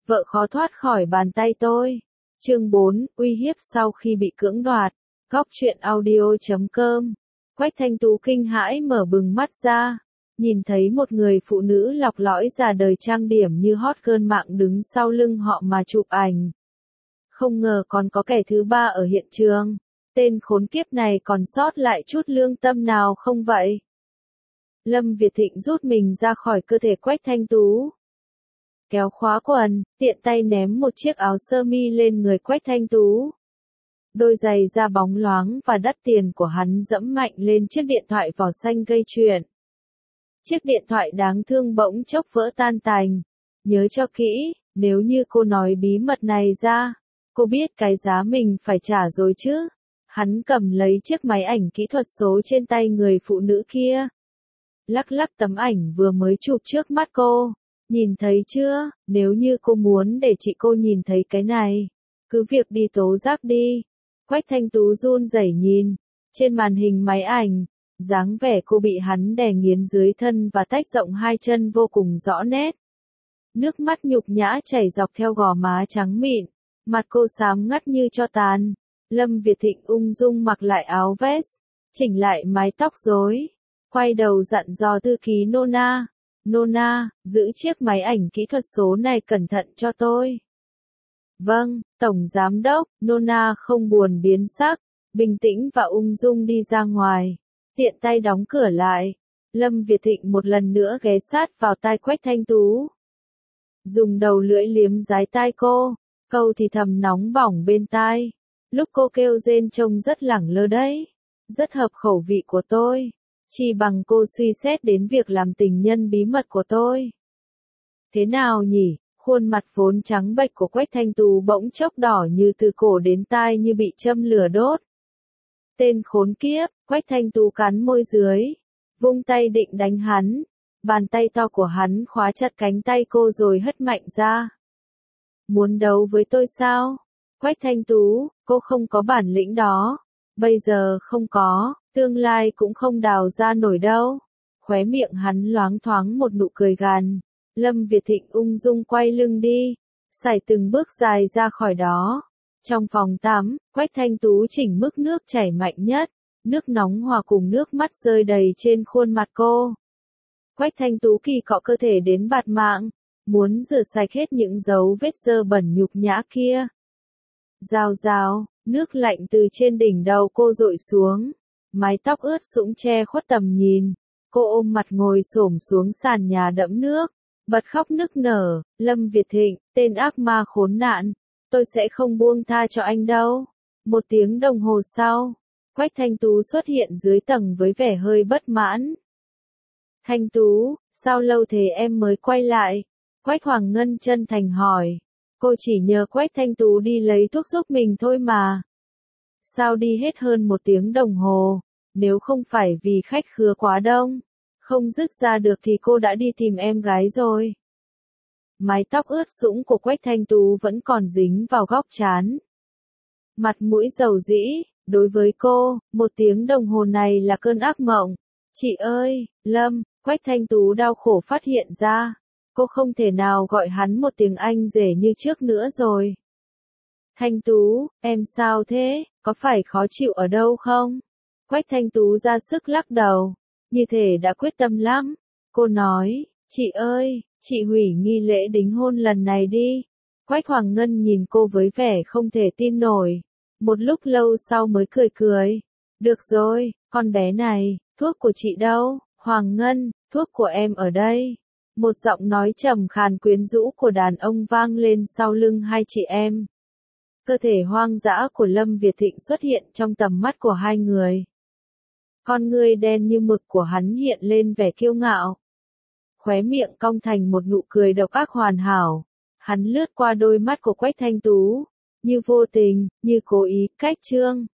vợ khó thoát khỏi bàn tay tôi. Chương 4, uy hiếp sau khi bị cưỡng đoạt. Góc truyện audio.com. Quách Thanh Tú kinh hãi mở bừng mắt ra, nhìn thấy một người phụ nữ lọc lõi già đời trang điểm như hot girl mạng đứng sau lưng họ mà chụp ảnh. Không ngờ còn có kẻ thứ ba ở hiện trường. Tên khốn kiếp này còn sót lại chút lương tâm nào không vậy? Lâm Việt Thịnh rút mình ra khỏi cơ thể Quách Thanh Tú, kéo khóa quần, tiện tay ném một chiếc áo sơ mi lên người Quách Thanh Tú. Đôi giày da bóng loáng và đắt tiền của hắn dẫm mạnh lên chiếc điện thoại vỏ xanh gây chuyện. Chiếc điện thoại đáng thương bỗng chốc vỡ tan tành. Nhớ cho kỹ, nếu như cô nói bí mật này ra, cô biết cái giá mình phải trả rồi chứ. Hắn cầm lấy chiếc máy ảnh kỹ thuật số trên tay người phụ nữ kia, lắc lắc tấm ảnh vừa mới chụp trước mắt cô. Nhìn thấy chưa, nếu như cô muốn để chị cô nhìn thấy cái này, cứ việc đi tố giác đi. Quách Thanh Tú run rẩy nhìn trên màn hình máy ảnh, dáng vẻ cô bị hắn đè nghiến dưới thân và tách rộng hai chân vô cùng rõ nét. Nước mắt nhục nhã chảy dọc theo gò má trắng mịn, mặt cô xám ngắt như tro tàn. Lâm Việt Thịnh ung dung mặc lại áo vest, chỉnh lại mái tóc rối, quay đầu dặn dò thư ký Nona. Nona, giữ chiếc máy ảnh kỹ thuật số này cẩn thận cho tôi. Vâng, Tổng Giám đốc. Nona không buồn biến sắc, bình tĩnh và ung dung đi ra ngoài, tiện tay đóng cửa lại. Lâm Việt Thịnh một lần nữa ghé sát vào tai Quách Thanh Tú, dùng đầu lưỡi liếm dái tai cô, câu thì thầm nóng bỏng bên tai. Lúc cô kêu rên trông rất lẳng lơ đấy, rất hợp khẩu vị của tôi. Chỉ bằng cô suy xét đến việc làm tình nhân bí mật của tôi. Thế nào nhỉ? Khuôn mặt vốn trắng bệch của Quách Thanh Tú bỗng chốc đỏ như từ cổ đến tai như bị châm lửa đốt. Tên khốn kiếp. Quách Thanh Tú cắn môi dưới, vung tay định đánh hắn. Bàn tay to của hắn khóa chặt cánh tay cô rồi hất mạnh ra. Muốn đấu với tôi sao? Quách Thanh Tú, cô không có bản lĩnh đó. Bây giờ không có, tương lai cũng không đào ra nổi đâu. Khóe miệng hắn loáng thoáng một nụ cười gằn. Lâm Việt Thịnh ung dung quay lưng đi, sải từng bước dài ra khỏi đó. Trong phòng tắm, Quách Thanh Tú chỉnh mức nước chảy mạnh nhất, nước nóng hòa cùng nước mắt rơi đầy trên khuôn mặt cô. Quách Thanh Tú kỳ cọ cơ thể đến bạt mạng, muốn rửa sạch hết những dấu vết dơ bẩn nhục nhã kia. Rào rào, nước lạnh từ trên đỉnh đầu cô dội xuống, mái tóc ướt sũng che khuất tầm nhìn. Cô ôm mặt ngồi xổm xuống sàn nhà đẫm nước, bật khóc nức nở. Lâm Việt Thịnh, tên ác ma khốn nạn, tôi sẽ không buông tha cho anh đâu. Một tiếng đồng hồ sau, Quách Thanh Tú xuất hiện dưới tầng với vẻ hơi bất mãn. Thanh Tú, sao lâu thế em mới quay lại? Quách Hoàng Ngân chân thành hỏi. Cô chỉ nhờ Quách Thanh Tú đi lấy thuốc giúp mình thôi mà. Sao đi hết hơn một tiếng đồng hồ, nếu không phải vì khách khứa quá đông, không dứt ra được thì cô đã đi tìm em gái rồi. Mái tóc ướt sũng của Quách Thanh Tú vẫn còn dính vào góc trán. Mặt mũi dầu dĩ, đối với cô, một tiếng đồng hồ này là cơn ác mộng. Chị ơi, Lâm. Quách Thanh Tú đau khổ phát hiện ra, cô không thể nào gọi hắn một tiếng anh rể như trước nữa rồi. Thanh Tú, em sao thế, có phải khó chịu ở đâu không? Quách Thanh Tú ra sức lắc đầu, như thể đã quyết tâm lắm. Cô nói, chị ơi, chị hủy nghi lễ đính hôn lần này đi. Quách Hoàng Ngân nhìn cô với vẻ không thể tin nổi, một lúc lâu sau mới cười cười. Được rồi, con bé này, thuốc của chị đâu? Hoàng Ngân, thuốc của em ở đây. Một giọng nói trầm khàn quyến rũ của đàn ông vang lên sau lưng hai chị em. Cơ thể hoang dã của Lâm Việt Thịnh xuất hiện trong tầm mắt của hai người. Con ngươi đen như mực của hắn hiện lên vẻ kiêu ngạo. Khóe miệng cong thành một nụ cười độc ác hoàn hảo. Hắn lướt qua đôi mắt của Quách Thanh Tú, như vô tình, như cố ý, cách trương.